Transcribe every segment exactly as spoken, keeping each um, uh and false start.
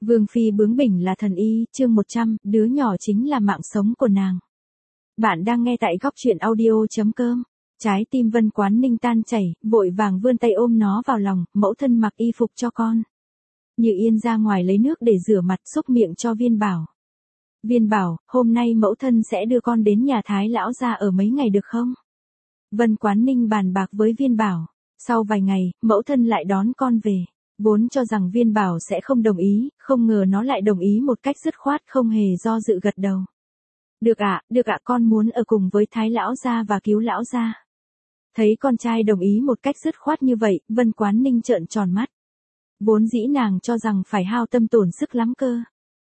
Vương phi bướng bỉnh là thần y, chương một trăm, đứa nhỏ chính là mạng sống của nàng. Bạn đang nghe tại góc truyện audio.com. Trái tim Vân Quán Ninh tan chảy, vội vàng vươn tay ôm nó vào lòng, mẫu thân mặc y phục cho con. Như Yên ra ngoài lấy nước để rửa mặt, xúc miệng cho Viên Bảo. Viên Bảo, hôm nay mẫu thân sẽ đưa con đến nhà Thái lão gia ở mấy ngày được không? Vân Quán Ninh bàn bạc với Viên Bảo. Sau vài ngày, mẫu thân lại đón con về. Vốn cho rằng Viên Bảo sẽ không đồng ý, không ngờ nó lại đồng ý một cách dứt khoát, không hề do dự gật đầu. Được ạ, được ạ, con muốn ở cùng với Thái lão gia và cứu lão gia. Thấy con trai đồng ý một cách dứt khoát như vậy, Vân Quán Ninh trợn tròn mắt. Vốn dĩ nàng cho rằng phải hao tâm tổn sức lắm cơ.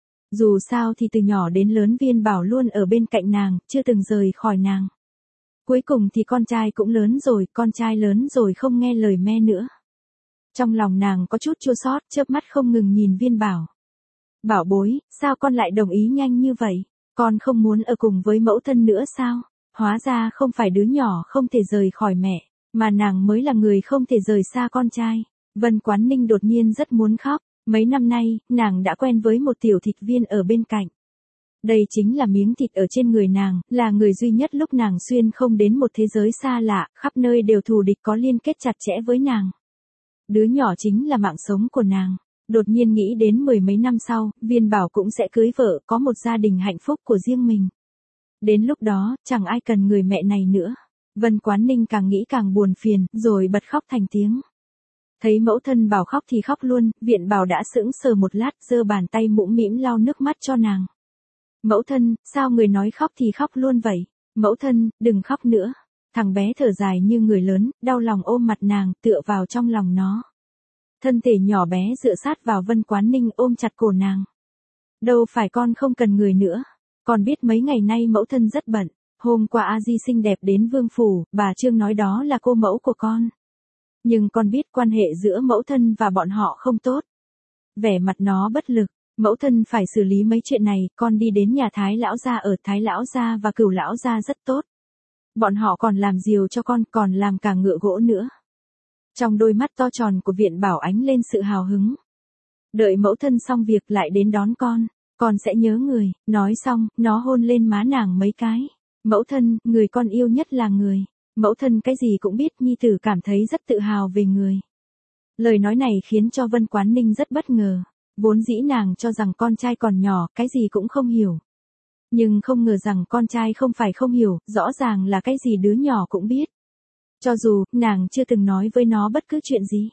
Dù sao thì từ nhỏ đến lớn Viên Bảo luôn ở bên cạnh nàng, chưa từng rời khỏi nàng. Cuối cùng thì con trai cũng lớn rồi, con trai lớn rồi không nghe lời mẹ nữa. Trong lòng nàng có chút chua xót, chớp mắt không ngừng nhìn Viên Bảo. Bảo bối, sao con lại đồng ý nhanh như vậy? Con không muốn ở cùng với mẫu thân nữa sao? Hóa ra không phải đứa nhỏ không thể rời khỏi mẹ, mà nàng mới là người không thể rời xa con trai. Vân Quán Ninh đột nhiên rất muốn khóc. Mấy năm nay, nàng đã quen với một tiểu thịt viên ở bên cạnh. Đây chính là miếng thịt ở trên người nàng, là người duy nhất lúc nàng xuyên không đến một thế giới xa lạ, khắp nơi đều thù địch có liên kết chặt chẽ với nàng. Đứa nhỏ chính là mạng sống của nàng. Đột nhiên nghĩ đến mười mấy năm sau, Viên Bảo cũng sẽ cưới vợ, có một gia đình hạnh phúc của riêng mình. Đến lúc đó, chẳng ai cần người mẹ này nữa. Vân Quán Ninh càng nghĩ càng buồn phiền, rồi bật khóc thành tiếng. Thấy mẫu thân Bảo khóc thì khóc luôn, Viện Bảo đã sững sờ một lát, giơ bàn tay mũm mĩm lau nước mắt cho nàng. Mẫu thân, sao người nói khóc thì khóc luôn vậy? Mẫu thân, đừng khóc nữa. Thằng bé thở dài như người lớn, đau lòng ôm mặt nàng, tựa vào trong lòng nó. Thân thể nhỏ bé dựa sát vào Vân Quán Ninh ôm chặt cổ nàng. Đâu phải con không cần người nữa. Con biết mấy ngày nay mẫu thân rất bận. Hôm qua A Di xinh đẹp đến vương phủ, bà Trương nói đó là cô mẫu của con. Nhưng con biết quan hệ giữa mẫu thân và bọn họ không tốt. Vẻ mặt nó bất lực. Mẫu thân phải xử lý mấy chuyện này, con đi đến nhà Thái lão gia ở Thái lão gia và Cửu lão gia rất tốt. Bọn họ còn làm diều cho con, còn làm cả ngựa gỗ nữa. Trong đôi mắt to tròn của Viện Bảo ánh lên sự hào hứng. Đợi mẫu thân xong việc lại đến đón con, con sẽ nhớ người. Nói xong, nó hôn lên má nàng mấy cái. Mẫu thân, người con yêu nhất là người. Mẫu thân cái gì cũng biết, nhi tử cảm thấy rất tự hào về người. Lời nói này khiến cho Vân Quán Ninh rất bất ngờ. Vốn dĩ nàng cho rằng con trai còn nhỏ, cái gì cũng không hiểu. Nhưng không ngờ rằng con trai không phải không hiểu, rõ ràng là cái gì đứa nhỏ cũng biết. Cho dù, nàng chưa từng nói với nó bất cứ chuyện gì.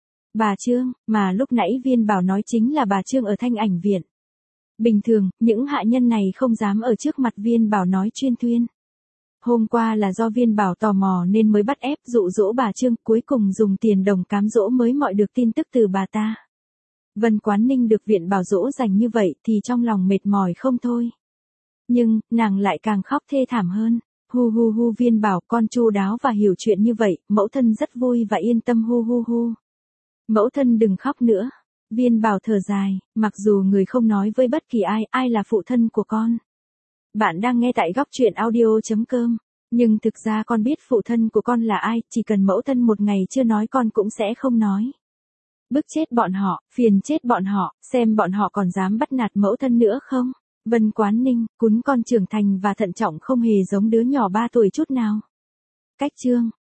Bà Trương, mà lúc nãy Viên Bảo nói chính là bà Trương ở Thanh Ảnh Viện. Bình thường, những hạ nhân này không dám ở trước mặt Viên Bảo nói chuyên thuyên. Hôm qua là do Viên Bảo tò mò nên mới bắt ép dụ dỗ bà Trương, cuối cùng dùng tiền đồng cám dỗ mới mọi được tin tức từ bà ta. Vân Quán Ninh được Viện Bảo dỗ dành như vậy thì trong lòng mệt mỏi không thôi. Nhưng, nàng lại càng khóc thê thảm hơn. Hu hu hu Viên Bảo, con chu đáo và hiểu chuyện như vậy, mẫu thân rất vui và yên tâm hu hu hu. Mẫu thân đừng khóc nữa. Viên Bảo thở dài, mặc dù người không nói với bất kỳ ai, ai là phụ thân của con. Bạn đang nghe tại góc truyện audio.com. Nhưng thực ra con biết phụ thân của con là ai, chỉ cần mẫu thân một ngày chưa nói con cũng sẽ không nói. Bức chết bọn họ, phiền chết bọn họ, xem bọn họ còn dám bắt nạt mẫu thân nữa không? Vân Quán Ninh, cún con trưởng thành và thận trọng không hề giống đứa nhỏ ba tuổi chút nào. Cách chương.